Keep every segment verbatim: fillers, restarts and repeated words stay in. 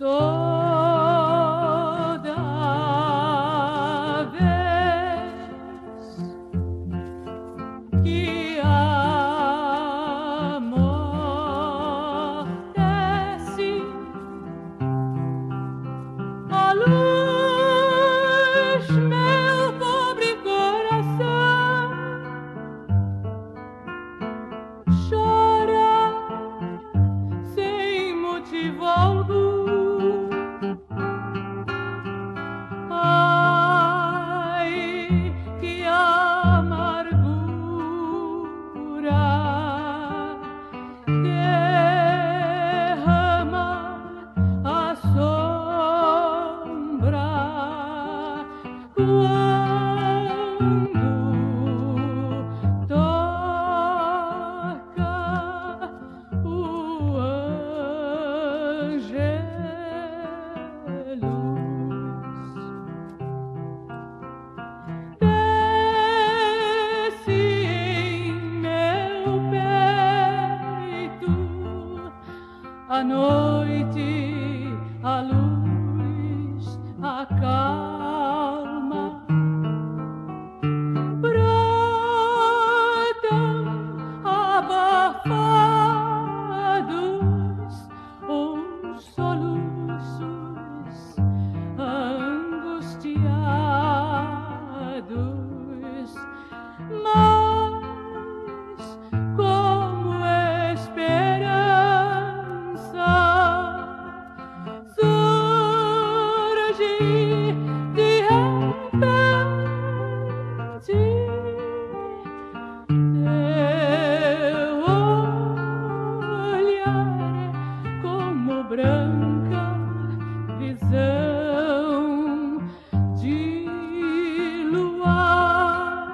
Toda vez que amortece a luz, meu pobre coração chora sem motivo algum. Ai, que amargura derrama a sombra quando toca o ângelus. Desce em meu peito a noite, a luz, a calma. Brotam abafados os soluços angustiados, mas como esperança surge de repente. Teu olhar como branca visão de luar.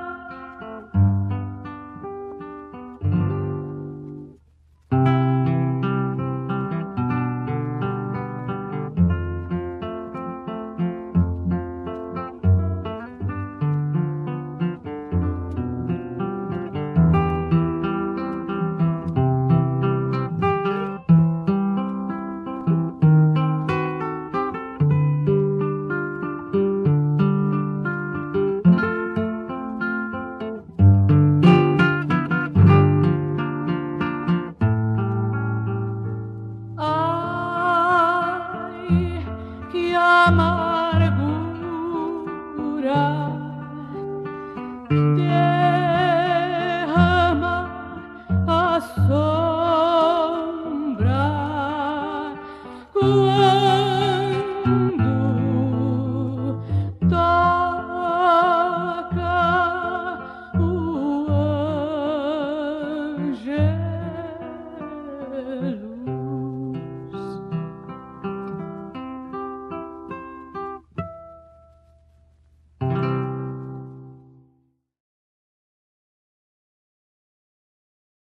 Ai, que amargura